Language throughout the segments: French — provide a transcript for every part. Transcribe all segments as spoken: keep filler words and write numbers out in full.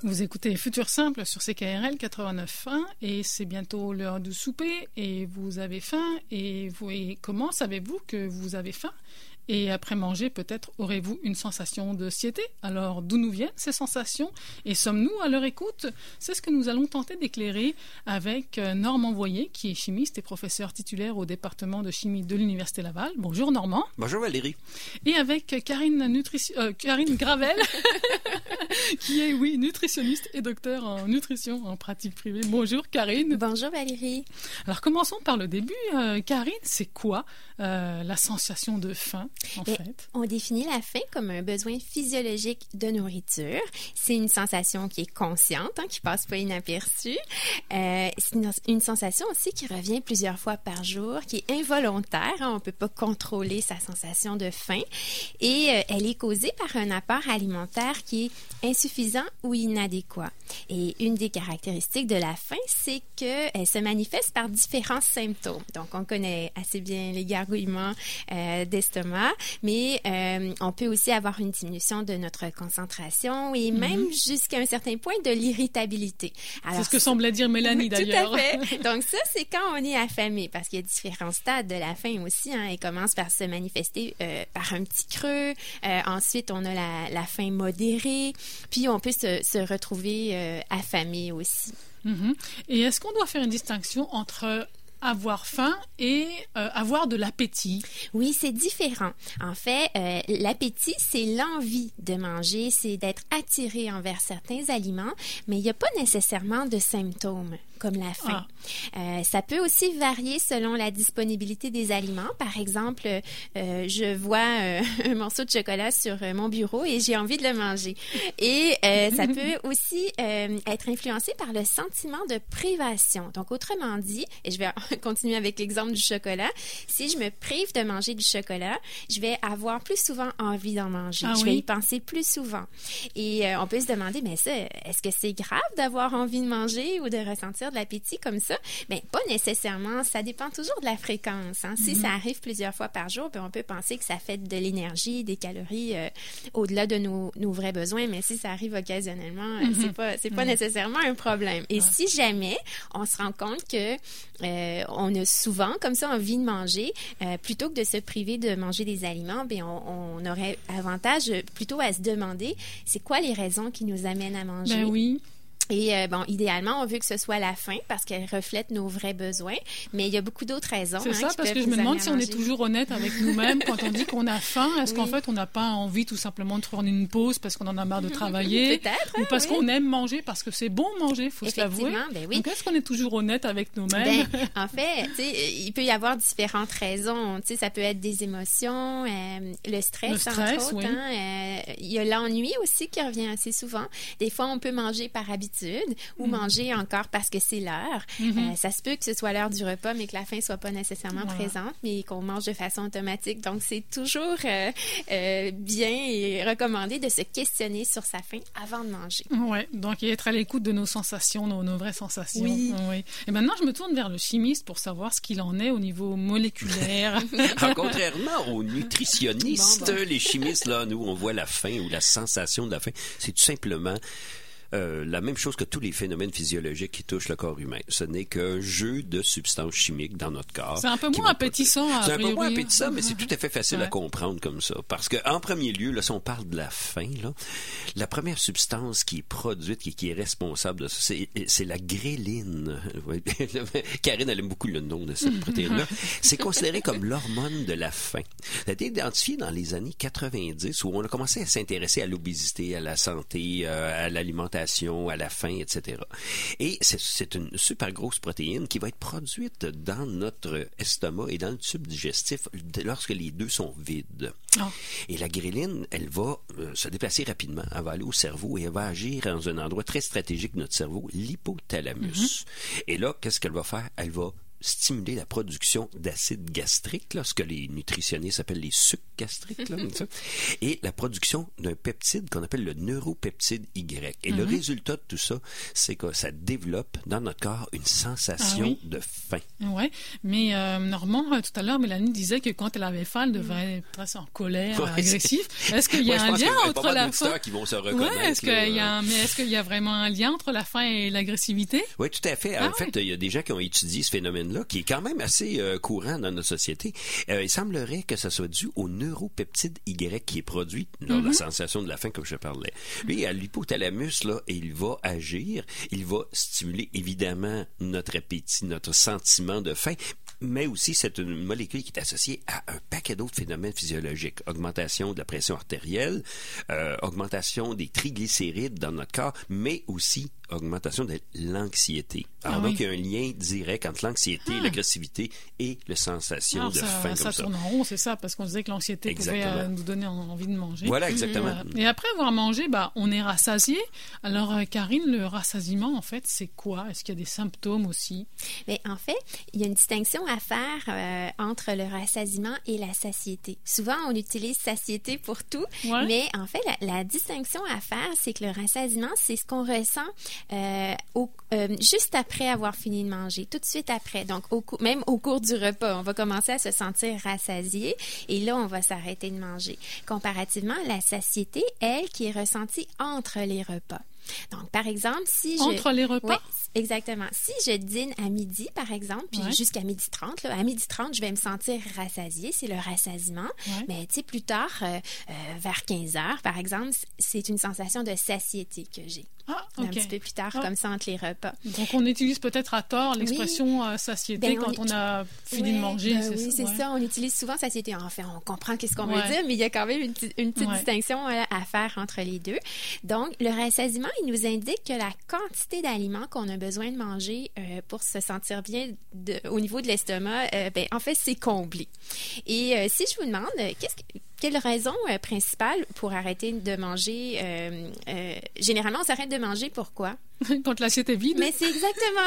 Vous écoutez Futur Simple sur C K R L quatre-vingt-neuf point un et c'est bientôt l'heure du souper et vous avez faim et, vous, et comment savez-vous que vous avez faim? Et après manger, peut-être aurez-vous une sensation de satiété. Alors, d'où nous viennent ces sensations? Et sommes-nous à leur écoute? C'est ce que nous allons tenter d'éclairer avec Normand Voyer, qui est chimiste et professeur titulaire au département de chimie de l'Université Laval. Bonjour Normand. Bonjour Valérie. Et avec Karine, Nutrici... euh, Karine Gravel, qui est, oui, nutritionniste et docteur en nutrition en pratique privée. Bonjour Karine. Bonjour Valérie. Alors, commençons par le début. Euh, Karine, c'est quoi euh, la sensation de faim? En Et fait. On définit la faim comme un besoin physiologique de nourriture. C'est une sensation qui est consciente, hein, qui passe pas inaperçue. Euh, c'est une, une sensation aussi qui revient plusieurs fois par jour, qui est involontaire. Hein, on peut pas contrôler sa sensation de faim. Et euh, elle est causée par un apport alimentaire qui est insuffisant ou inadéquat. Et une des caractéristiques de la faim, c'est qu'elle se manifeste par différents symptômes. Donc, on connaît assez bien les gargouillements euh, d'estomac, mais euh, on peut aussi avoir une diminution de notre concentration et même mm-hmm. jusqu'à un certain point de l'irritabilité. Alors, c'est ce que semblait dire Mélanie d'ailleurs. Tout à fait. Donc ça, c'est quand on est affamé, parce qu'il y a différents stades de la faim aussi. Hein. Elle commence par se manifester euh, par un petit creux. Euh, ensuite, on a la, la faim modérée. Puis, on peut se, se retrouver euh, affamé aussi. Mm-hmm. Et est-ce qu'on doit faire une distinction entre avoir faim et euh, avoir de l'appétit? Oui, c'est différent. En fait, euh, l'appétit, c'est l'envie de manger, c'est d'être attiré envers certains aliments, mais il n'y a pas nécessairement de symptômes comme la faim. Ah. Euh, ça peut aussi varier selon la disponibilité des aliments. Par exemple, euh, je vois euh, un morceau de chocolat sur euh, mon bureau et j'ai envie de le manger. Et euh, ça peut aussi euh, être influencé par le sentiment de privation. Donc, autrement dit, et je vais continuer avec l'exemple du chocolat, si je me prive de manger du chocolat, je vais avoir plus souvent envie d'en manger. Ah, je oui? vais y penser plus souvent. Et euh, on peut se demander, mais ça, est-ce que c'est grave d'avoir envie de manger ou de ressentir de l'appétit comme ça? Bien, pas nécessairement. Ça dépend toujours de la fréquence. Hein. Si mm-hmm. ça arrive plusieurs fois par jour, bien, on peut penser que ça fait de l'énergie, des calories euh, au-delà de nos, nos vrais besoins, mais si ça arrive occasionnellement, mm-hmm. c'est pas, c'est pas mm-hmm. nécessairement un problème. Et ah. si jamais on se rend compte que euh, on a souvent comme ça envie de manger, euh, plutôt que de se priver de manger des aliments, bien, on, on aurait avantage plutôt à se demander c'est quoi les raisons qui nous amènent à manger. Ben oui. Et euh, bon, idéalement, on veut que ce soit la faim parce qu'elle reflète nos vrais besoins, mais il y a beaucoup d'autres raisons. C'est hein, ça, parce que je me demande si on est toujours honnête avec nous-mêmes quand on dit qu'on a faim. Est-ce oui. qu'en fait, on n'a pas envie tout simplement de prendre une pause parce qu'on en a marre de travailler? Peut-être. Ou parce oui. qu'on aime manger, parce que c'est bon manger, il faut se l'avouer. Ben oui. Donc, est-ce qu'on est toujours honnête avec nous-mêmes? Ben, en fait, tu sais, il peut y avoir différentes raisons. Tu sais, ça peut être des émotions, euh, le stress, le stress entre autres. Oui. Hein, euh, il y a l'ennui aussi qui revient assez souvent. Des fois, on peut manger par habitude ou mm. manger encore parce que c'est l'heure. Mm-hmm. Euh, ça se peut que ce soit l'heure du repas, mais que la faim soit pas nécessairement ouais. présente, mais qu'on mange de façon automatique. Donc, c'est toujours euh, euh, bien et recommandé de se questionner sur sa faim avant de manger. Oui, donc et être à l'écoute de nos sensations, nos, nos vraies sensations. Oui. oui. Et maintenant, je me tourne vers le chimiste pour savoir ce qu'il en est au niveau moléculaire. Alors, contrairement aux nutritionnistes, bon, bon. les chimistes, là, nous, on voit la faim ou la sensation de la faim. C'est tout simplement Euh, la même chose que tous les phénomènes physiologiques qui touchent le corps humain. Ce n'est qu'un jeu de substances chimiques dans notre corps. C'est un peu moins appétissant. À C'est un peu moins oui. appétissant, mais c'est tout à fait facile ouais. à comprendre comme ça. Parce que, en premier lieu, là, si on parle de la faim, là, la première substance qui est produite, qui, qui est responsable de ça, c'est, c'est la gréline. Karine, elle aime beaucoup le nom de cette protéine-là. C'est considéré comme l'hormone de la faim. Ça a été identifié dans les années quatre-vingt-dix où on a commencé à s'intéresser à l'obésité, à la santé, euh, à l'alimentation, à la faim, et cetera. Et c'est, c'est une super grosse protéine qui va être produite dans notre estomac et dans le tube digestif lorsque les deux sont vides. Oh. Et la gréline, elle va euh, se déplacer rapidement, elle va aller au cerveau et elle va agir dans un endroit très stratégique de notre cerveau, l'hypothalamus. Mm-hmm. Et là, qu'est-ce qu'elle va faire? Elle va stimuler la production d'acide gastrique, là, ce que les nutritionnistes appellent les sucs gastriques, là, ça, et la production d'un peptide qu'on appelle le neuropeptide Y. Et mm-hmm. le résultat de tout ça, c'est que ça développe dans notre corps une sensation ah, oui. de faim. Oui, mais euh, Normand, tout à l'heure, Mélanie disait que quand elle avait faim, elle devrait être en colère, ouais, agressif. Est-ce qu'il y a ouais, un lien entre la faim? Qui vont se reconnaître. Ouais, est-ce qu'il y a un... Mais est-ce qu'il y a vraiment un lien entre la faim et l'agressivité? Oui, tout à fait. Ah, en oui. fait, il y a des gens qui ont étudié ce phénomène-là, qui est quand même assez euh, courant dans notre société. Euh, il semblerait que ça soit dû au neuropeptide Y qui est produit lors mm-hmm. de la sensation de la faim, comme je parlais. Lui, à l'hypothalamus, là, il va agir, il va stimuler évidemment notre appétit, notre sentiment de faim, mais aussi c'est une molécule qui est associée à un paquet d'autres phénomènes physiologiques. Augmentation de la pression artérielle, euh, augmentation des triglycérides dans notre corps, mais aussi augmentation de l'anxiété. Alors ah donc, oui. il y a un lien direct entre l'anxiété, ah. l'agressivité et la sensation Alors, de ça, faim ça comme ça. tourne en rond, c'est ça, parce qu'on disait que l'anxiété exactement. pouvait euh, nous donner envie de manger. Voilà, exactement. Mmh. Et après avoir mangé, bah, on est rassasié. Alors, euh, Karine, le rassasiement, en fait, c'est quoi? Est-ce qu'il y a des symptômes aussi? Mais en fait, il y a une distinction à faire euh, entre le rassasiement et la satiété. Souvent, on utilise satiété pour tout, ouais. mais en fait, la, la distinction à faire, c'est que le rassasiement, c'est ce qu'on ressent Euh, au, euh, juste après avoir fini de manger, tout de suite après. Donc, au, même au cours du repas, on va commencer à se sentir rassasié et là, on va s'arrêter de manger. Comparativement, la satiété, elle, qui est ressentie entre les repas. Donc, par exemple, si je... Entre les repas? Oui, exactement. Si je dîne à midi, par exemple, puis ouais. jusqu'à midi trente, là, à midi trente, je vais me sentir rassasiée, c'est le rassasiement. Ouais. Mais, tu sais, plus tard, euh, euh, vers quinze heures, par exemple, c'est une sensation de satiété que j'ai. Ah, OK. Un petit peu plus tard, ah. comme ça, entre les repas. Donc, on utilise peut-être à tort l'expression oui. euh, satiété ben, quand on, on a fini ouais, de manger. Ben, c'est oui, ça, c'est ouais. ça. On utilise souvent satiété. En fait, on comprend qu'est-ce qu'on ouais. veut dire, mais il y a quand même une, une petite ouais. distinction euh, à faire entre les deux. Donc, le rassasiement, il nous indique que la quantité d'aliments qu'on a besoin de manger euh, pour se sentir bien de, au niveau de l'estomac, euh, ben, en fait, c'est comblé. Et euh, si je vous demande, euh, qu'est-ce que... Quelle raison euh, principale pour arrêter de manger? Euh, euh, généralement, on s'arrête de manger pourquoi? Quand l'assiette est vide. Mais c'est exactement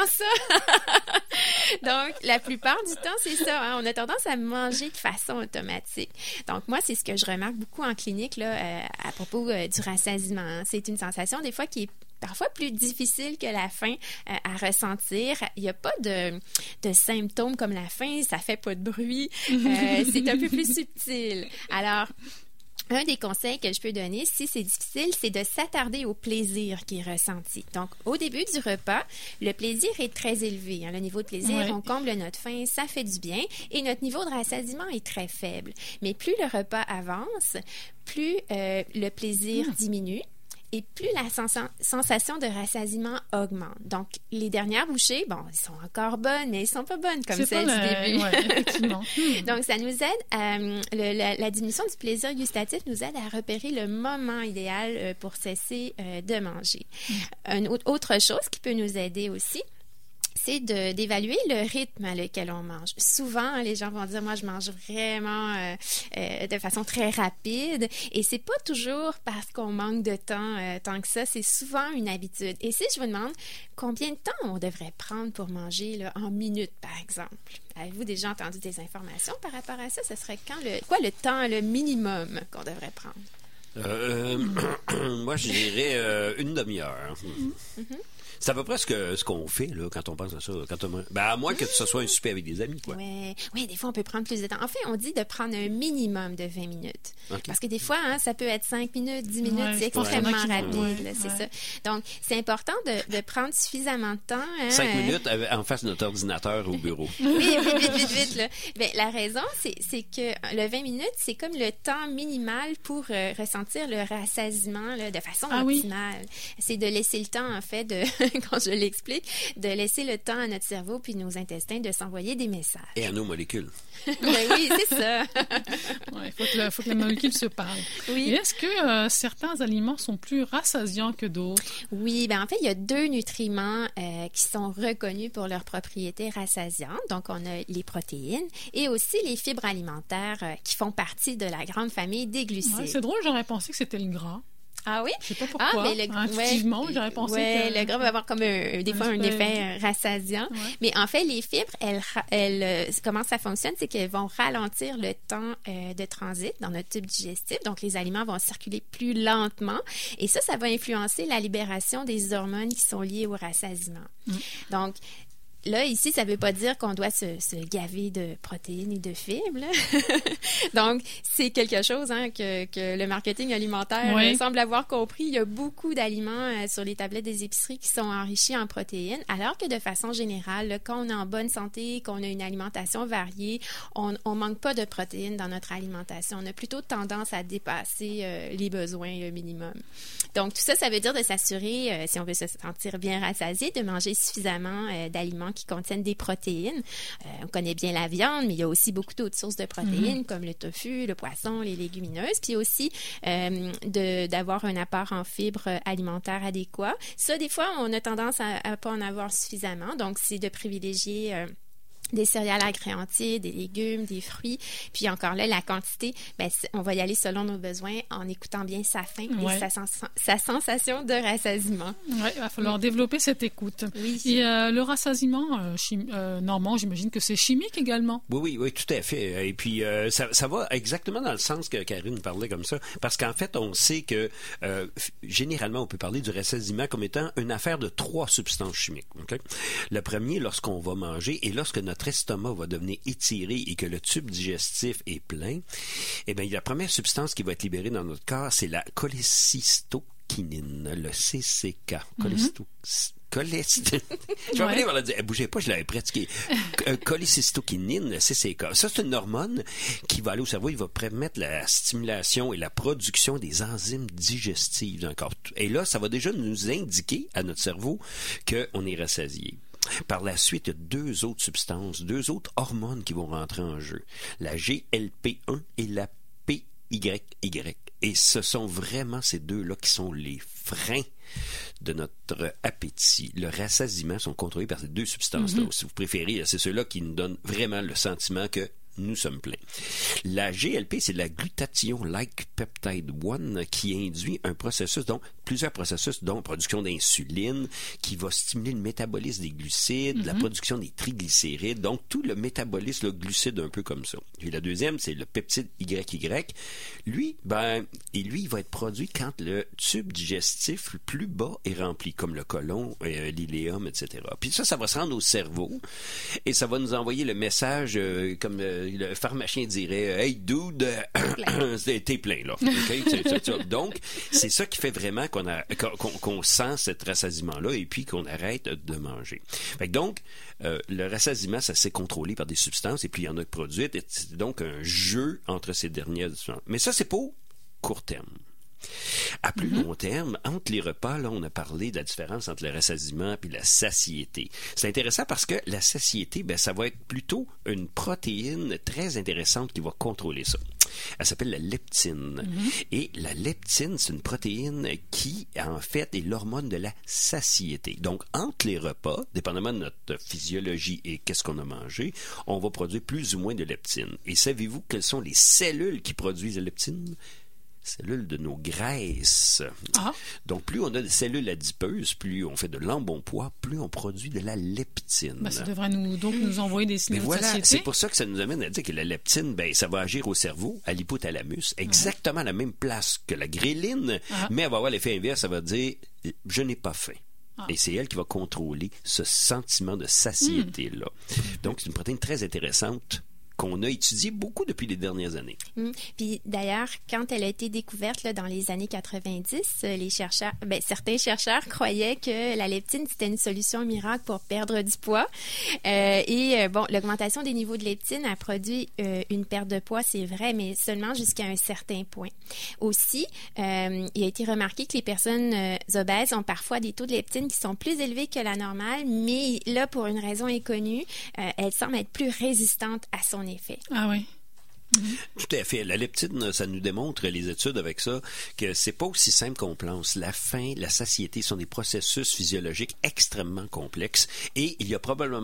ça! Donc, la plupart du temps, c'est ça. Hein? On a tendance à manger de façon automatique. Donc, moi, c'est ce que je remarque beaucoup en clinique là, euh, à propos euh, du rassasiement. Hein? C'est une sensation, des fois, qui est parfois plus difficile que la faim euh, à ressentir. Il n'y a pas de, de symptômes comme la faim, ça fait pas de bruit. Euh, c'est un peu plus subtil. Alors, un des conseils que je peux donner, si c'est difficile, c'est de s'attarder au plaisir qui est ressenti. Donc, au début du repas, le plaisir est très élevé. Hein. Le niveau de plaisir, ouais. on comble notre faim, ça fait du bien. Et notre niveau de rassasiement est très faible. Mais plus le repas avance, plus euh, le plaisir mmh. diminue. Et plus la sens- sensation de rassasiement augmente. Donc, les dernières bouchées, bon, elles sont encore bonnes, mais elles ne sont pas bonnes comme c'est celles du le... début. Ouais, effectivement. Donc, ça nous aide, à, le, la, la diminution du plaisir gustatif nous aide à repérer le moment idéal pour cesser euh, de manger. Mm. Une autre chose qui peut nous aider aussi, c'est de, d'évaluer le rythme à lequel on mange. Souvent, les gens vont dire, moi, je mange vraiment euh, euh, de façon très rapide. Et c'est pas toujours parce qu'on manque de temps euh, tant que ça. C'est souvent une habitude. Et si je vous demande combien de temps on devrait prendre pour manger là, en minutes, par exemple? Avez-vous déjà entendu des informations par rapport à ça? Ce serait quand le, quoi le temps, le minimum qu'on devrait prendre? Euh, euh, moi, je dirais euh, une demi-heure. Mm-hmm. C'est à peu près ce, que, ce qu'on fait là, quand on pense à ça. Quand on... ben, à moins que ce soit un souper avec des amis. Quoi. Oui, ouais, des fois, on peut prendre plus de temps. En fait, on dit de prendre un minimum de vingt minutes. Okay. Parce que des fois, hein, ça peut être cinq minutes, dix minutes, ouais, c'est extrêmement rapide. Ouais, là, c'est ouais. ça. Donc, c'est important de, de prendre suffisamment de temps. Hein, cinq minutes en face de notre ordinateur au bureau. Oui, vite, vite, vite, vite. Là. Ben, la raison, c'est, c'est que le vingt minutes, c'est comme le temps minimal pour euh, ressentir le rassasiement là, de façon ah, optimale. Oui. C'est de laisser le temps, en fait, de quand je l'explique, de laisser le temps à notre cerveau puis nos intestins de s'envoyer des messages. Et à nos molécules. Ben oui, c'est ça. Il ouais, faut, faut que les molécules se parlent. Oui. Et est-ce que euh, certains aliments sont plus rassasiants que d'autres? Oui, ben en fait, il y a deux nutriments euh, qui sont reconnus pour leurs propriétés rassasiantes. Donc, on a les protéines et aussi les fibres alimentaires euh, qui font partie de la grande famille des glucides. Ouais, c'est drôle, j'aurais pensé que c'était le gras. Ah oui? Je sais pas pourquoi. Ah, mais le, Intuitivement, ouais, j'aurais pensé ouais, que... le gras va avoir comme un, des fois un effet rassasiant. Ouais. Mais en fait, les fibres, elles, elles, comment ça fonctionne, c'est qu'elles vont ralentir le temps euh, de transit dans notre tube digestif. Donc, les aliments vont circuler plus lentement. Et ça, ça va influencer la libération des hormones qui sont liées au rassasiement. Mm. Donc, là, ici, ça ne veut pas dire qu'on doit se, se gaver de protéines et de fibres. Donc, c'est quelque chose hein, que, que le marketing alimentaire oui. euh, semble avoir compris. Il y a beaucoup d'aliments euh, sur les tablettes des épiceries qui sont enrichis en protéines, alors que de façon générale, là, quand on est en bonne santé, qu'on a une alimentation variée, on ne manque pas de protéines dans notre alimentation. On a plutôt tendance à dépasser euh, les besoins euh, minimum. Donc, tout ça, ça veut dire de s'assurer, euh, si on veut se sentir bien rassasié, de manger suffisamment euh, d'aliments qui contiennent des protéines. Euh, on connaît bien la viande, mais il y a aussi beaucoup d'autres sources de protéines, mm-hmm. comme le tofu, le poisson, les légumineuses, puis aussi euh, de, d'avoir un apport en fibres alimentaires adéquat. Ça, des fois, on a tendance à ne pas en avoir suffisamment, donc c'est de privilégier... Euh, des céréales à grains entiers, des légumes, des fruits. Puis encore là, la quantité, ben, on va y aller selon nos besoins en écoutant bien sa faim ouais. et sa, sens- sa sensation de rassasiement. Oui, il va falloir oui. développer cette écoute. Oui. Et euh, le rassasiement, euh, chim- euh, normand, j'imagine que c'est chimique également. Oui, oui, oui, tout à fait. Et puis, euh, ça, ça va exactement dans le sens que Karine parlait comme ça. Parce qu'en fait, on sait que euh, généralement, on peut parler du rassasiement comme étant une affaire de trois substances chimiques. Okay? Le premier, lorsqu'on va manger et lorsque notre notre estomac va devenir étiré et que le tube digestif est plein, eh bien, la première substance qui va être libérée dans notre corps, c'est la cholécystokinine, le C C K. Mm-hmm. Cholécystokinine. Je vais ouais. venir dire, bougez pas, je l'avais pratiqué. Cholécystokinine, le C C K. Ça, c'est une hormone qui va aller au cerveau, il va permettre la stimulation et la production des enzymes digestives dans le corps. Et là, ça va déjà nous indiquer à notre cerveau qu'on est rassasié. Par la suite, il y a deux autres substances, deux autres hormones qui vont rentrer en jeu. La G L P un et la P Y Y. Et ce sont vraiment ces deux-là qui sont les freins de notre appétit. Le rassasiement sont contrôlés par ces deux substances-là. Mm-hmm. Si vous préférez, c'est ceux-là qui nous donnent vraiment le sentiment que nous sommes pleins. La G L P, c'est la glutathione-like peptide un qui induit un processus, donc plusieurs processus, dont production d'insuline, qui va stimuler le métabolisme des glucides, mm-hmm. la production des triglycérides, donc tout le métabolisme le glucide un peu comme ça. Puis la deuxième, c'est le peptide Y Y. Lui, ben, et lui, il va être produit quand le tube digestif le plus bas est rempli, comme le côlon, euh, l'iléum, et cetera. Puis ça, ça va se rendre au cerveau et ça va nous envoyer le message euh, comme euh, le pharmacien dirait « Hey, dude, t'es plein, là. Okay? » c'est, c'est, c'est, donc, c'est ça qui fait vraiment qu'on, a, qu'on, qu'on sent cet rassasiement-là et puis qu'on arrête de manger. Fait que donc, euh, le rassasiement, ça s'est contrôlé par des substances et puis il y en a produites. Et c'est donc un jeu entre ces dernières substances. Mais ça, c'est pour court terme. À plus mm-hmm. long terme, entre les repas, là, on a parlé de la différence entre le rassasiement et la satiété. C'est intéressant parce que la satiété, ben, ça va être plutôt une protéine très intéressante qui va contrôler ça. Elle s'appelle la leptine. Mm-hmm. Et la leptine, c'est une protéine qui, en fait, est l'hormone de la satiété. Donc, entre les repas, dépendamment de notre physiologie et qu'est-ce qu'on a mangé, on va produire plus ou moins de leptine. Et savez-vous quelles sont les cellules qui produisent la leptine? Cellules de nos graisses. Ah. Donc, plus on a de cellules adipeuses, plus on fait de l'embonpoint, plus on produit de la leptine. Ben, ça devrait nous, donc nous envoyer des signaux de voilà, satiété. C'est pour ça que ça nous amène à dire que la leptine, ben, ça va agir au cerveau, à l'hypothalamus, exactement à la même place que la gréline, ah. mais elle va avoir l'effet inverse, ça va dire « je n'ai pas faim ». Ah. Et c'est elle qui va contrôler ce sentiment de satiété-là. Mm. Donc, c'est une protéine très intéressante qu'on a étudié beaucoup depuis les dernières années. Mmh. Puis d'ailleurs, quand elle a été découverte là, dans les années quatre-vingt-dix, les chercheurs, ben, certains chercheurs croyaient que la leptine, c'était une solution miracle pour perdre du poids. Euh, et euh, bon, l'augmentation des niveaux de leptine a produit euh, une perte de poids, c'est vrai, mais seulement jusqu'à un certain point. Aussi, euh, il a été remarqué que les personnes euh, obèses ont parfois des taux de leptine qui sont plus élevés que la normale, mais là, pour une raison inconnue, euh, elles semblent être plus résistantes à son effet. Ah oui. Mm-hmm. Tout à fait. La leptine, ça nous démontre, les études avec ça, que c'est pas aussi simple qu'on pense. La faim, la satiété sont des processus physiologiques extrêmement complexes et il y a probablement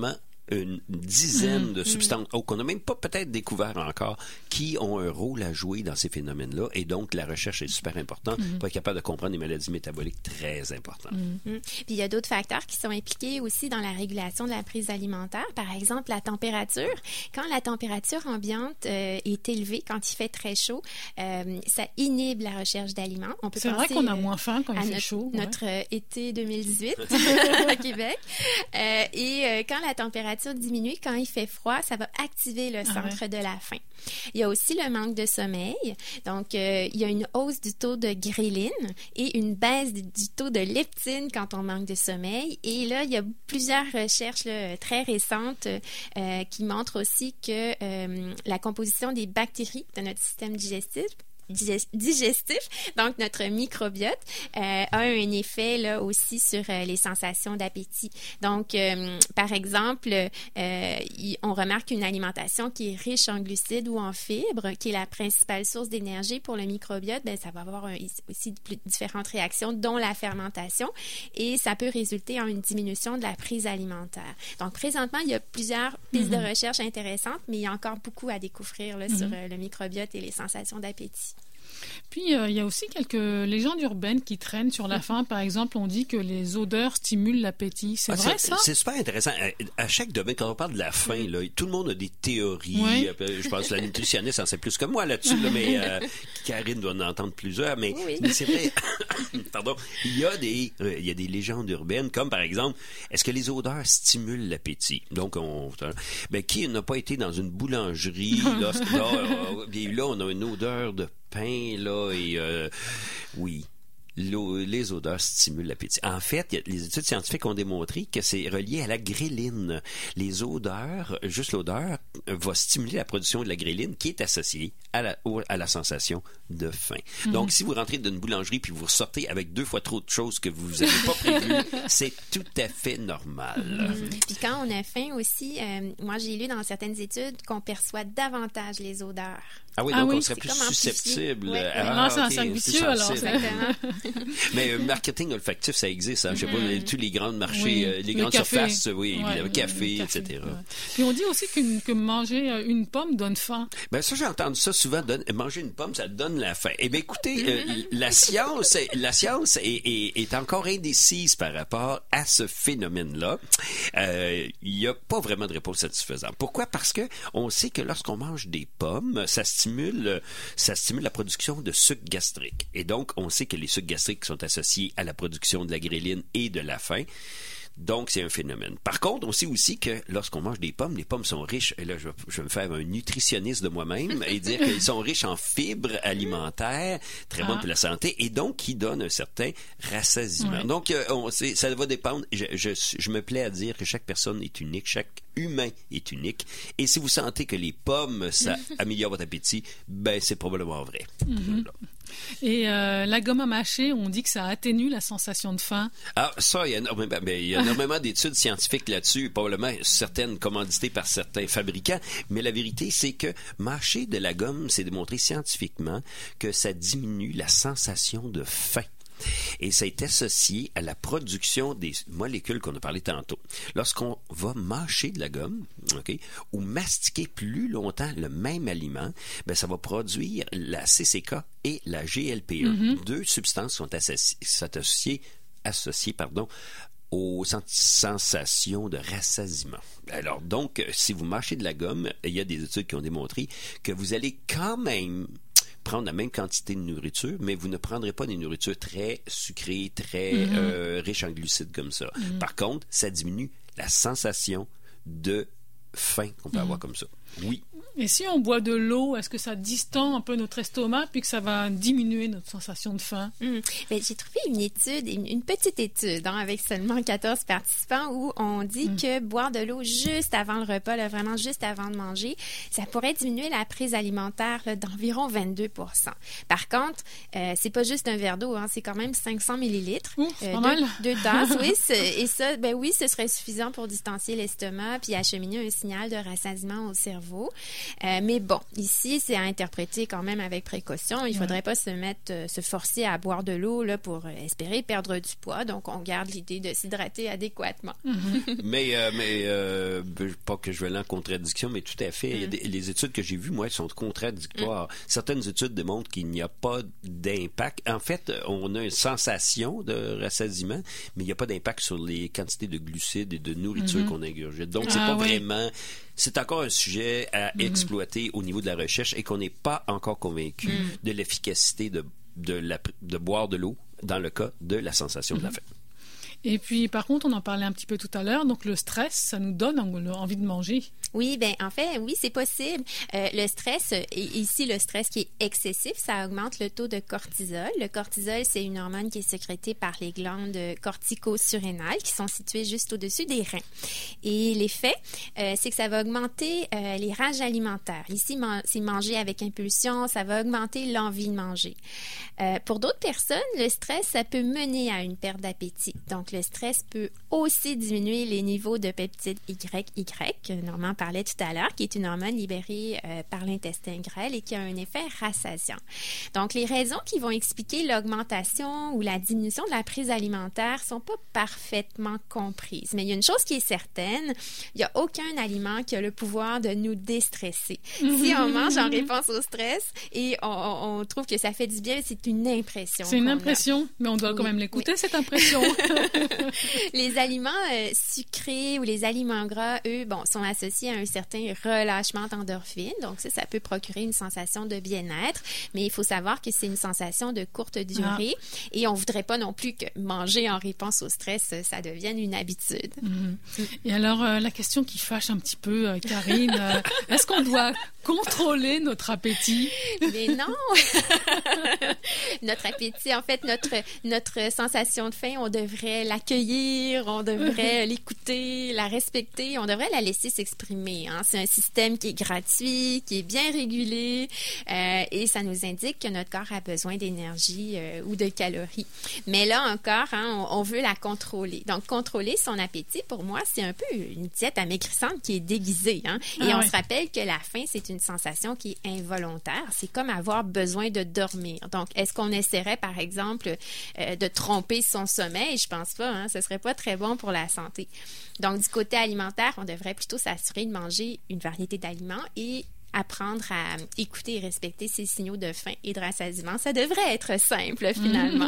une dizaine Mmh. de substances oh, qu'on n'a même pas peut-être découvert encore qui ont un rôle à jouer dans ces phénomènes-là. Et donc, la recherche est super importante Mmh. pour être capable de comprendre des maladies métaboliques très importantes. Mmh. Puis il y a d'autres facteurs qui sont impliqués aussi dans la régulation de la prise alimentaire. Par exemple, la température. Quand la température ambiante euh, est élevée, quand il fait très chaud, euh, ça inhibe la recherche d'aliments. On peut C'est vrai penser, qu'on a euh, moins faim quand il à fait notre, chaud. Ouais. notre euh, été deux mille dix-huit à Québec. Euh, et euh, quand la température diminue, quand il fait froid, ça va activer le centre Ah ouais. de la faim. Il y a aussi le manque de sommeil. Donc, euh, il y a une hausse du taux de gréline et une baisse du, du taux de leptine quand on manque de sommeil. Et là, il y a plusieurs recherches là, très récentes euh, qui montrent aussi que euh, la composition des bactéries de notre système digestif digestif, donc notre microbiote, euh, a un effet là aussi sur euh, les sensations d'appétit. Donc, euh, par exemple, euh, y, on remarque une alimentation qui est riche en glucides ou en fibres, qui est la principale source d'énergie pour le microbiote, ben, ça va avoir un, aussi plus, différentes réactions, dont la fermentation, et ça peut résulter en une diminution de la prise alimentaire. Donc, présentement, il y a plusieurs pistes mm-hmm. de recherche intéressantes, mais il y a encore beaucoup à découvrir là, mm-hmm. sur euh, le microbiote et les sensations d'appétit. Puis, euh, il y a aussi quelques légendes urbaines qui traînent sur la faim. Par exemple, on dit que les odeurs stimulent l'appétit. C'est ah, vrai, c'est, ça? C'est super intéressant. À, à chaque domaine, quand on parle de la faim, là, tout le monde a des théories. Oui. Je pense que la nutritionniste en sait plus que moi là-dessus, là, mais euh, Karine doit en entendre plusieurs. Mais, oui. mais c'est vrai, pardon, il y a des, euh, il y a des légendes urbaines, comme par exemple, est-ce que les odeurs stimulent l'appétit? Donc, on, ben, qui n'a pas été dans une boulangerie? Là, là, bien, là, on a une odeur de pain, là, et euh, oui, les odeurs stimulent l'appétit. En fait, les études scientifiques ont démontré que c'est relié à la gréline. Les odeurs, juste l'odeur, va stimuler la production de la gréline qui est associée à la, à la sensation de faim. Mm-hmm. Donc, si vous rentrez d'une boulangerie puis vous ressortez avec deux fois trop de choses que vous n'avez pas prévues, c'est tout à fait normal. Mm-hmm. Puis quand on a faim aussi, euh, moi j'ai lu dans certaines études qu'on perçoit davantage les odeurs. Ah oui, ah donc oui, on serait plus susceptible. Ouais, ah, non, c'est un okay, cercle vicieux, alors. Mais euh, marketing olfactif, ça existe. Hein? Je sais pas, mm. tous les grands marchés, oui, euh, les grandes café. surfaces, oui, ouais, le café, le et cetera. Ouais. Puis on dit aussi qu'une, que manger une pomme donne faim. Ben ça, j'ai entendu ça souvent. Donne, manger une pomme, ça donne la faim. Eh bien, écoutez, euh, la science, la science est, est, est encore indécise par rapport à ce phénomène-là. Il euh, n'y a pas vraiment de réponse satisfaisante. Pourquoi? Parce que on sait que lorsqu'on mange des pommes, ça stimule ça stimule la production de sucre gastrique. Et donc, on sait que les sucres gastriques sont associés à la production de la gréline et de la faim. Donc, c'est un phénomène. Par contre, on sait aussi que lorsqu'on mange des pommes, les pommes sont riches, et là, je, je vais me faire un nutritionniste de moi-même et dire qu'elles sont riches en fibres alimentaires, très bonnes ah. pour la santé, et donc qui donnent un certain rassasiement. Ouais. Donc, euh, on, c'est, ça va dépendre. Je, je, je me plais à dire que chaque personne est unique, chaque humain est unique, et si vous sentez que les pommes, ça améliore votre appétit, ben, c'est probablement vrai. Mm-hmm. Et euh, la gomme à mâcher, on dit que ça atténue la sensation de faim. Ah, ça, il y a énormément, ben, il y a énormément d'études scientifiques là-dessus, probablement certaines commanditées par certains fabricants, mais la vérité, c'est que mâcher de la gomme, c'est démontré scientifiquement que ça diminue la sensation de faim. Et ça est associé à la production des molécules qu'on a parlé tantôt. Lorsqu'on va mâcher de la gomme, okay, ou mastiquer plus longtemps le même aliment, ben ça va produire la C C K et la G L P un. Mm-hmm. Deux substances sont associées, associées, associées pardon, aux sensations de rassasiement. Alors donc, si vous mâchez de la gomme, il y a des études qui ont démontré que vous allez quand même prendre la même quantité de nourriture, mais vous ne prendrez pas des nourritures très sucrées, très mm-hmm. euh, riches en glucides comme ça. Mm-hmm. Par contre, ça diminue la sensation de faim qu'on peut mm-hmm. avoir comme ça. Oui. Et si on boit de l'eau, est-ce que ça distend un peu notre estomac puis que ça va diminuer notre sensation de faim? Mmh. Bien, j'ai trouvé une étude, une, une petite étude hein, avec seulement quatorze participants où on dit mmh. que boire de l'eau juste avant le repas, là, vraiment juste avant de manger, ça pourrait diminuer la prise alimentaire là, d'environ vingt-deux pour cent. Par contre, euh, c'est pas juste un verre d'eau, hein, c'est quand même cinq cents millilitres. Mmh, c'est euh, pas mal. Deux, deux tasses, oui. Et ça, ben oui, ce serait suffisant pour distancier l'estomac puis acheminer un signal de rassasiement au cerveau. Euh, mais bon, ici, c'est à interpréter quand même avec précaution. Il ne faudrait pas se mettre, euh, se forcer à boire de l'eau là, pour euh, espérer perdre du poids. Donc, on garde l'idée de s'hydrater adéquatement. Mm-hmm. mais, euh, mais euh, pas que je vais aller en contradiction, mais tout à fait. Mm. Il y a des, les études que j'ai vues, moi, elles sont contradictoires. Mm. Certaines études démontrent qu'il n'y a pas d'impact. En fait, on a une sensation de rassasiement, mais il n'y a pas d'impact sur les quantités de glucides et de nourriture mm-hmm. qu'on ingurgite. Donc, c'est ah, pas oui. vraiment... C'est encore un sujet à mm-hmm. exploiter au niveau de la recherche et qu'on n'est pas encore convaincu mm. de l'efficacité de, de, la, de boire de l'eau dans le cas de la sensation mm-hmm. de la faim. Et puis, par contre, on en parlait un petit peu tout à l'heure, donc le stress, ça nous donne envie de manger. Oui, bien, en fait, oui, c'est possible. Euh, le stress, et ici, le stress qui est excessif, ça augmente le taux de cortisol. Le cortisol, c'est une hormone qui est sécrétée par les glandes cortico-surrénales qui sont situées juste au-dessus des reins. Et l'effet, euh, c'est que ça va augmenter euh, les rages alimentaires. Ici, man- c'est manger avec impulsion, ça va augmenter l'envie de manger. Euh, pour d'autres personnes, le stress, ça peut mener à une perte d'appétit. Donc, le stress peut aussi diminuer les niveaux de peptide Y Y, que Normand parlait tout à l'heure, qui est une hormone libérée euh, par l'intestin grêle et qui a un effet rassasiant. Donc, les raisons qui vont expliquer l'augmentation ou la diminution de la prise alimentaire sont pas parfaitement comprises. Mais il y a une chose qui est certaine, il n'y a aucun aliment qui a le pouvoir de nous déstresser. Si on mange en réponse au stress et on, on, on trouve que ça fait du bien, c'est une impression. C'est une impression, a. mais on doit oui, quand même l'écouter, oui. cette impression. Les aliments euh, sucrés ou les aliments gras, eux, bon, sont associés à un certain relâchement d'endorphines. Donc, ça, ça peut procurer une sensation de bien-être. Mais il faut savoir que c'est une sensation de courte durée. Ah. Et on ne voudrait pas non plus que manger en réponse au stress, ça devienne une habitude. Mm-hmm. Et alors, euh, la question qui fâche un petit peu, euh, Karine, euh, est-ce qu'on doit contrôler notre appétit? Mais non! Notre appétit, en fait, notre, notre sensation de faim, on devrait l'accueillir, on devrait l'écouter, la respecter, on devrait la laisser s'exprimer. Hein. C'est un système qui est gratuit, qui est bien régulé euh, et ça nous indique que notre corps a besoin d'énergie euh, ou de calories. Mais là encore, hein, on, on veut la contrôler. Donc, contrôler son appétit, pour moi, c'est un peu une diète amaigrissante qui est déguisée. Hein. Et ah, on oui. se rappelle que la faim, c'est une sensation qui est involontaire. C'est comme avoir besoin de dormir. Donc, est-ce qu'on essaierait, par exemple, euh, de tromper son sommeil? Je pense pas. Hein? Ce serait pas très bon pour la santé. Donc, du côté alimentaire, on devrait plutôt s'assurer de manger une variété d'aliments et apprendre à écouter et respecter ces signaux de faim et de rassasiement. Ça devrait être simple, finalement.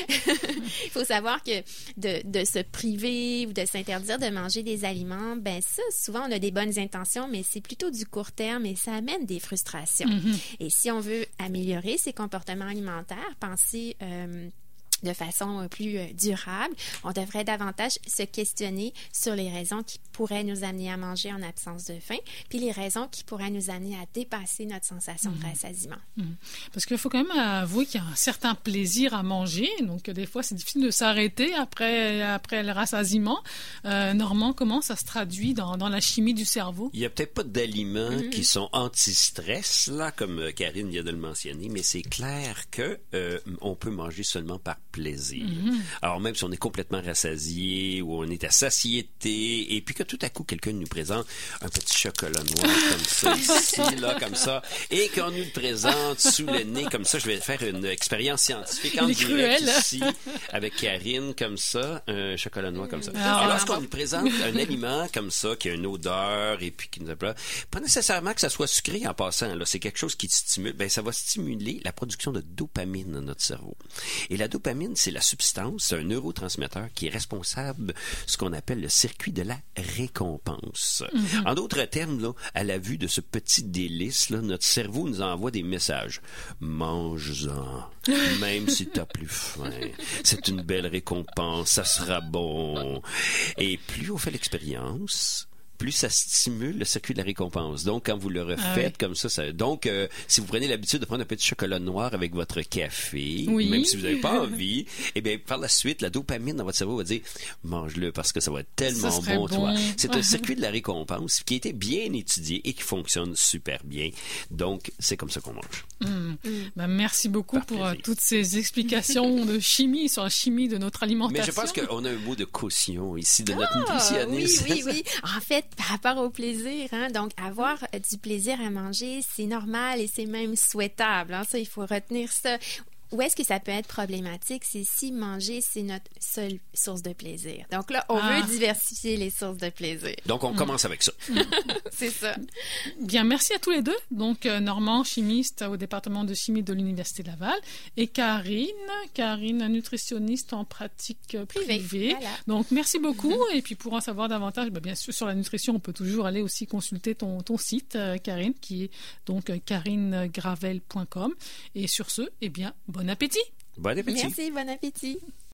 Il faut savoir que de, de se priver ou de s'interdire de manger des aliments, ben ça, souvent, on a des bonnes intentions, mais c'est plutôt du court terme et ça amène des frustrations. Mm-hmm. Et si on veut améliorer ses comportements alimentaires, penser... Euh, de façon plus euh, durable, on devrait davantage se questionner sur les raisons qui pourraient nous amener à manger en absence de faim, puis les raisons qui pourraient nous amener à dépasser notre sensation mmh. de rassasiement. Mmh. Parce qu'il faut quand même avouer qu'il y a un certain plaisir à manger, donc des fois c'est difficile de s'arrêter après, après le rassasiement. Euh, Normand, comment ça se traduit dans, dans la chimie du cerveau? Il n'y a peut-être pas d'aliments mmh. qui sont anti-stress, là, comme Karine vient de le mentionner, mais c'est clair que euh, on peut manger seulement par plaisir. Mm-hmm. Alors, même si on est complètement rassasié ou on est à satiété et puis que tout à coup, quelqu'un nous présente un petit chocolat noir comme ça, ici, là, comme ça, et qu'on nous le présente sous le nez comme ça, je vais faire une expérience scientifique en direct ici, avec Karine, comme ça, un chocolat noir comme ça. Alors, Alors lorsqu'on nous présente un aliment comme ça, qui a une odeur et puis qui nous appelle, pas nécessairement que ça soit sucré en passant, là, c'est quelque chose qui stimule, ben, ça va stimuler la production de dopamine dans notre cerveau. Et la dopamine, c'est la substance, c'est un neurotransmetteur qui est responsable de ce qu'on appelle le circuit de la récompense. Mm-hmm. En d'autres termes, là, à la vue de ce petit délice, là, notre cerveau nous envoie des messages. Mange-en, même si tu as plus faim. C'est une belle récompense, ça sera bon. Et plus on fait l'expérience, plus ça stimule le circuit de la récompense. Donc, quand vous le refaites ah oui. comme ça, ça... Donc, euh, si vous prenez l'habitude de prendre un petit chocolat noir avec votre café, oui. même si vous n'avez pas envie, eh bien, par la suite, la dopamine dans votre cerveau va dire « mange-le parce que ça va être tellement bon, bon, toi ». C'est un circuit de la récompense qui a été bien étudié et qui fonctionne super bien. Donc, c'est comme ça qu'on mange. Mmh. Mmh. Ben, merci beaucoup par pour plaisir. Toutes ces explications de chimie sur la chimie de notre alimentation. Mais je pense qu'on a un mot de caution ici de notre ah, nutritionniste. Oui, oui, oui. En fait, par rapport au plaisir, hein, donc avoir euh, du plaisir à manger, c'est normal et c'est même souhaitable. Hein, ça, il faut retenir ça. Où est-ce que ça peut être problématique? C'est si manger, c'est notre seule source de plaisir. Donc là, on ah. veut diversifier les sources de plaisir. Donc, on mmh. commence avec ça. C'est ça. Bien, merci à tous les deux. Donc, euh, Normand, chimiste au département de chimie de l'Université Laval, et Karine, Karine, nutritionniste en pratique privée. privée. Voilà. Donc, merci beaucoup. Mmh. Et puis, pour en savoir davantage, ben, bien sûr, sur la nutrition, on peut toujours aller aussi consulter ton, ton site, euh, Karine, qui est donc euh, karine gravel point com. Et sur ce, eh bien, bon appétit! Bon appétit! Merci, bon appétit!